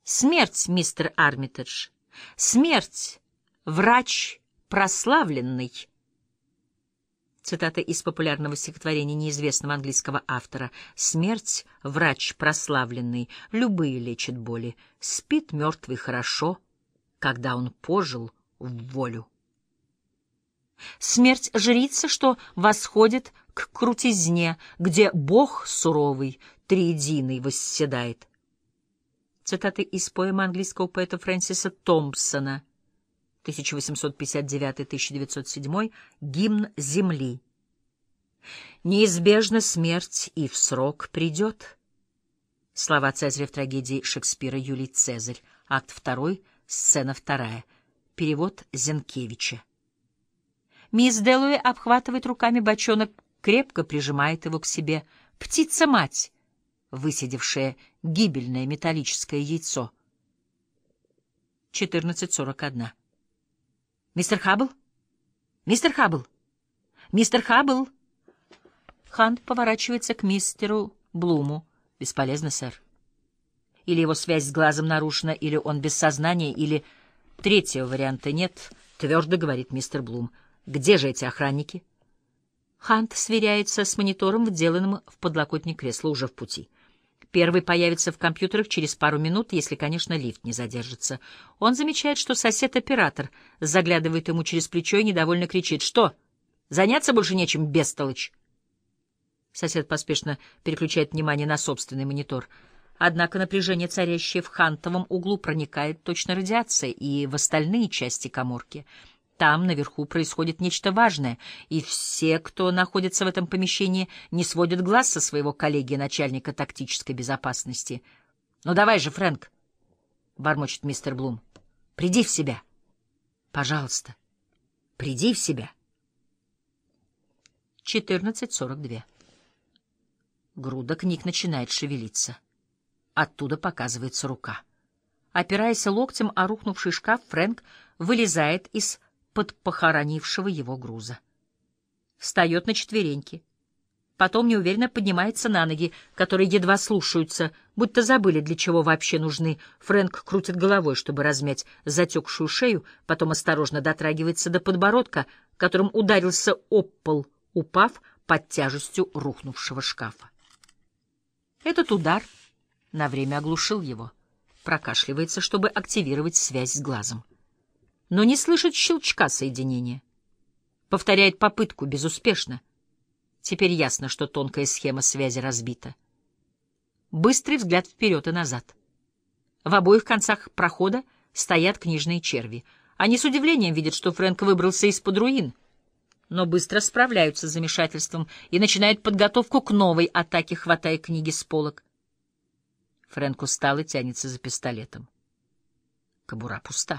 Смерть, мистер Армитедж! Смерть, врач прославленный! Цитата из популярного стихотворения неизвестного английского автора. «Смерть, врач прославленный, любые лечит боли. Спит мертвый хорошо, когда он пожил в волю». Смерть жрица, что восходит к крутизне, где Бог суровый, триединый восседает. Цитаты из поэмы английского поэта Фрэнсиса Томпсона 1859-1907 «Гимн земли». «Неизбежна смерть и в срок придет». Слова Цезаря в трагедии Шекспира «Юлий Цезарь», акт 2, сцена 2. Перевод Зенкевича. Мисс Дэллоуэй обхватывает руками бочонок, крепко прижимает его к себе. Птица-мать, высидевшая гибельное металлическое яйцо. 14:41. «Мистер Хаббл? Мистер Хаббл? Мистер Хаббл?» Хант поворачивается к мистеру Блуму. «Бесполезно, сэр. Или его связь с глазом нарушена, или он без сознания, или третьего варианта нет», — твердо говорит мистер Блум. «Где же эти охранники?» Хант сверяется с монитором, вделанным в подлокотник кресла, уже в пути. Первый появится в компьютерах через пару минут, если, конечно, лифт не задержится. Он замечает, что сосед-оператор заглядывает ему через плечо и недовольно кричит: «Что? Заняться больше нечем, бестолочь!» Сосед поспешно переключает внимание на собственный монитор. Однако напряжение, царящее в Хантовом углу, проникает точно радиация и в остальные части каморки. Там, наверху, происходит нечто важное, и все, кто находится в этом помещении, не сводят глаз со своего коллеги, начальника тактической безопасности. «Ну давай же, Фрэнк!» — бормочет мистер Блум. «Приди в себя! Пожалуйста, приди в себя!» 14:42. Груда книг начинает шевелиться. Оттуда показывается рука. Опираясь локтем о рухнувший шкаф, Фрэнк вылезает из-под похоронившего его груза. Встает на четвереньки. Потом неуверенно поднимается на ноги, которые едва слушаются, будто забыли, для чего вообще нужны. Фрэнк крутит головой, чтобы размять затекшую шею, потом осторожно дотрагивается до подбородка, которым ударился об пол, упав под тяжестью рухнувшего шкафа. Этот удар на время оглушил его. Прокашливается, чтобы активировать связь с глазом. Но не слышит щелчка соединения. Повторяет попытку безуспешно. Теперь ясно, что тонкая схема связи разбита. Быстрый взгляд вперед и назад. В обоих концах прохода стоят книжные черви. Они с удивлением видят, что Фрэнк выбрался из-под руин, но быстро справляются с замешательством и начинают подготовку к новой атаке, хватая книги с полок. Фрэнк устал и тянется за пистолетом. Кобура пуста.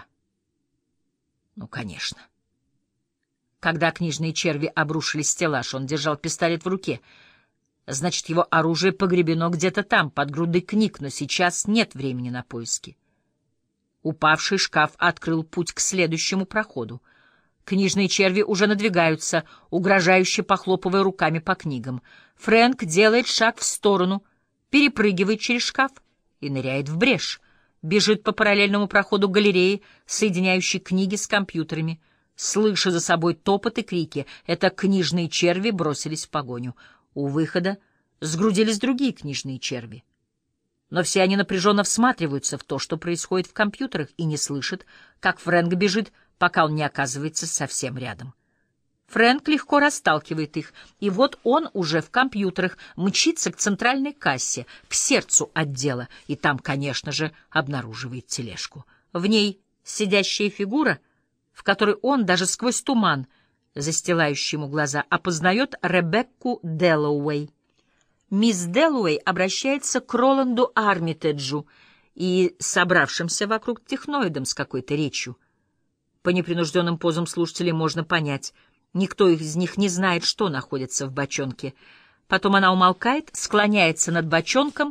Ну, конечно. Когда книжные черви обрушили стеллаж, он держал пистолет в руке. Значит, его оружие погребено где-то там, под грудой книг, но сейчас нет времени на поиски. Упавший шкаф открыл путь к следующему проходу. Книжные черви уже надвигаются, угрожающе похлопывая руками по книгам. Фрэнк делает шаг в сторону, перепрыгивает через шкаф и ныряет в брешь. Бежит по параллельному проходу галереи, соединяющей книги с компьютерами. Слыша за собой топот и крики, это книжные черви бросились в погоню. У выхода сгрудились другие книжные черви. Но все они напряженно всматриваются в то, что происходит в компьютерах, и не слышат, как Фрэнк бежит, пока он не оказывается совсем рядом. Фрэнк легко расталкивает их, и вот он уже в компьютерах мчится к центральной кассе, к сердцу отдела, и там, конечно же, обнаруживает тележку. В ней сидящая фигура, в которой он даже сквозь туман, застилающий ему глаза, опознает Ребекку Дэллоуэй. Мисс Дэллоуэй обращается к Роланду Армитеджу и собравшимся вокруг техноидам с какой-то речью. По непринужденным позам слушателей можно понять, никто из них не знает, что находится в бочонке. Потом она умолкает, склоняется над бочонком,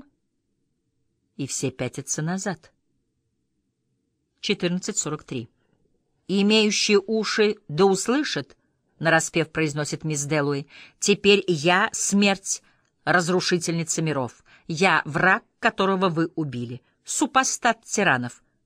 и все пятятся назад. 14:43. «Имеющие уши да услышат», — нараспев произносит мисс Дэллоуэй, — «теперь я смерть, разрушительница миров. Я враг, которого вы убили. супостат тиранов.